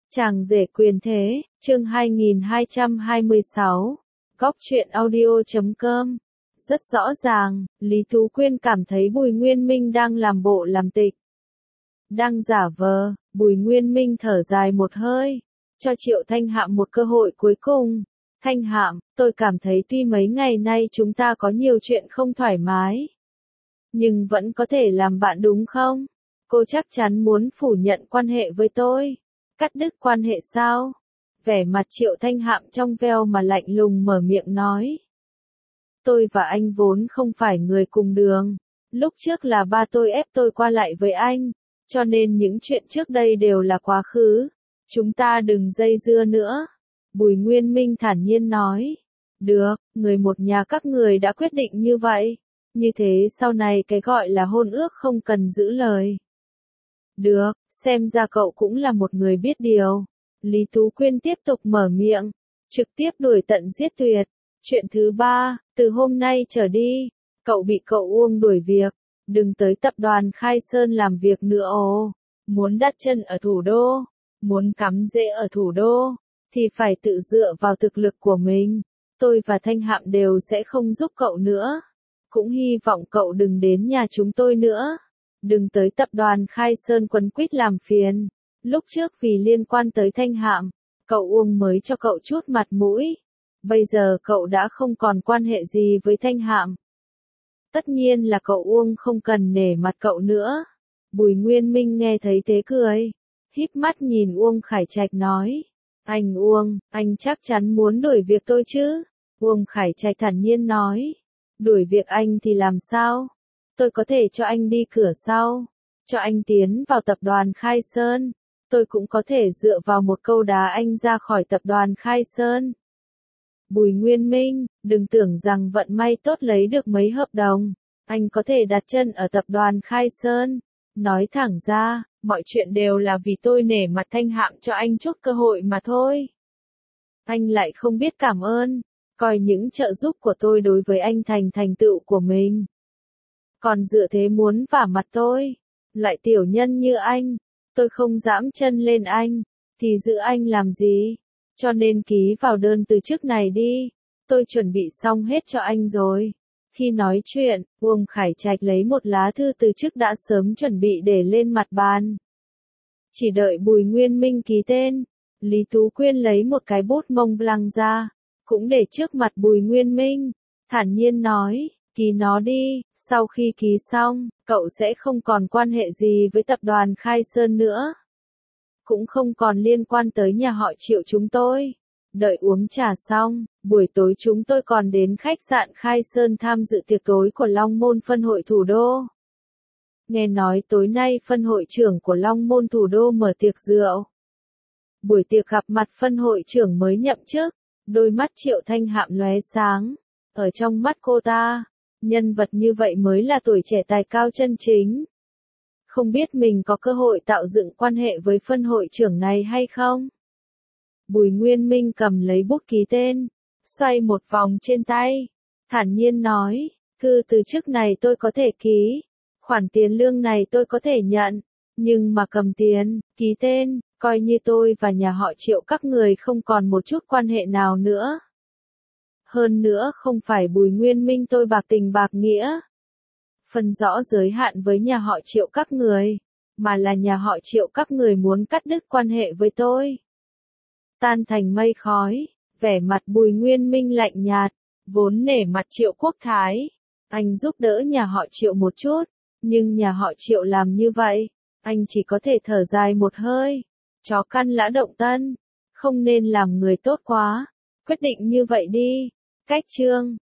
Chàng rể quyền thế, chương 2226, Góc truyện audio.com. Rất rõ ràng, Lý Tú Quyên cảm thấy Bùi Nguyên Minh đang làm bộ làm tịch. Đang giả vờ, Bùi Nguyên Minh thở dài một hơi, cho Triệu Thanh Hạm một cơ hội cuối cùng. Thanh Hạm, tôi cảm thấy tuy mấy ngày nay chúng ta có nhiều chuyện không thoải mái, nhưng vẫn có thể làm bạn đúng không? Cô chắc chắn muốn phủ nhận quan hệ với tôi. Cắt đứt quan hệ sao? Vẻ mặt Triệu Thanh Hạm trong veo mà lạnh lùng mở miệng nói. Tôi và anh vốn không phải người cùng đường. Lúc trước là ba tôi ép tôi qua lại với anh, cho nên những chuyện trước đây đều là quá khứ. Chúng ta đừng dây dưa nữa. Bùi Nguyên Minh thản nhiên nói. Được, người một nhà các người đã quyết định như vậy. Như thế sau này cái gọi là hôn ước không cần giữ lời. Được, xem ra cậu cũng là một người biết điều. Lý Tú Quyên tiếp tục mở miệng, trực tiếp đuổi tận giết tuyệt. Chuyện thứ ba, từ hôm nay trở đi, cậu bị cậu Uông đuổi việc, đừng tới tập đoàn Khai Sơn làm việc nữa ồ. Muốn đặt chân ở thủ đô, muốn cắm rễ ở thủ đô, thì phải tự dựa vào thực lực của mình. Tôi và Thanh Hạm đều sẽ không giúp cậu nữa. Cũng hy vọng cậu đừng đến nhà chúng tôi nữa. Đừng tới tập đoàn Khai Sơn quấn quýt làm phiền. Lúc trước vì liên quan tới Thanh Hạm, cậu Uông mới cho cậu chút mặt mũi. Bây giờ cậu đã không còn quan hệ gì với Thanh Hạm. Tất nhiên là cậu Uông không cần nể mặt cậu nữa. Bùi Nguyên Minh nghe thấy thế cười, híp mắt nhìn Uông Khải Trạch nói. Anh Uông, anh chắc chắn muốn đuổi việc tôi chứ? Uông Khải Trạch thản nhiên nói. Đuổi việc anh thì làm sao? Tôi có thể cho anh đi cửa sau, cho anh tiến vào tập đoàn Khai Sơn. Tôi cũng có thể dựa vào một câu đá anh ra khỏi tập đoàn Khai Sơn. Bùi Nguyên Minh, đừng tưởng rằng vận may tốt lấy được mấy hợp đồng, anh có thể đặt chân ở tập đoàn Khai Sơn. Nói thẳng ra, mọi chuyện đều là vì tôi nể mặt Thanh Hạm cho anh chút cơ hội mà thôi. Anh lại không biết cảm ơn, coi những trợ giúp của tôi đối với anh thành thành tựu của mình. Còn dựa thế muốn vả mặt tôi, lại tiểu nhân như anh, tôi không dám chân lên anh, thì giữ anh làm gì? Cho nên ký vào đơn từ chức này đi, tôi chuẩn bị xong hết cho anh rồi. Khi nói chuyện, Uông Khải Trạch lấy một lá thư từ chức đã sớm chuẩn bị để lên mặt bàn. Chỉ đợi Bùi Nguyên Minh ký tên, Lý Tú Quyên lấy một cái bút mông blanc ra, cũng để trước mặt Bùi Nguyên Minh, thản nhiên nói. Ký nó đi, sau khi ký xong, cậu sẽ không còn quan hệ gì với tập đoàn Khai Sơn nữa. Cũng không còn liên quan tới nhà họ Triệu chúng tôi. Đợi uống trà xong, buổi tối chúng tôi còn đến khách sạn Khai Sơn tham dự tiệc tối của Long Môn phân hội thủ đô. Nghe nói tối nay phân hội trưởng của Long Môn thủ đô mở tiệc rượu. Buổi tiệc gặp mặt phân hội trưởng mới nhậm chức, đôi mắt Triệu Thanh Hạm lóe sáng. Ở trong mắt cô ta, nhân vật như vậy mới là tuổi trẻ tài cao chân chính. Không biết mình có cơ hội tạo dựng quan hệ với phân hội trưởng này hay không? Bùi Nguyên Minh cầm lấy bút ký tên, xoay một vòng trên tay, thản nhiên nói, thư từ chức này tôi có thể ký, khoản tiền lương này tôi có thể nhận, nhưng mà cầm tiền, ký tên, coi như tôi và nhà họ Triệu các người không còn một chút quan hệ nào nữa. Hơn nữa không phải Bùi Nguyên Minh tôi bạc tình bạc nghĩa. Phân rõ giới hạn với nhà họ Triệu các người, mà là nhà họ Triệu các người muốn cắt đứt quan hệ với tôi. Tan thành mây khói, vẻ mặt Bùi Nguyên Minh lạnh nhạt, vốn nể mặt Triệu Quốc Thái. Anh giúp đỡ nhà họ Triệu một chút, nhưng nhà họ Triệu làm như vậy, anh chỉ có thể thở dài một hơi. Chó căn lã động tân, không nên làm người tốt quá. Quyết định như vậy đi. Cách chương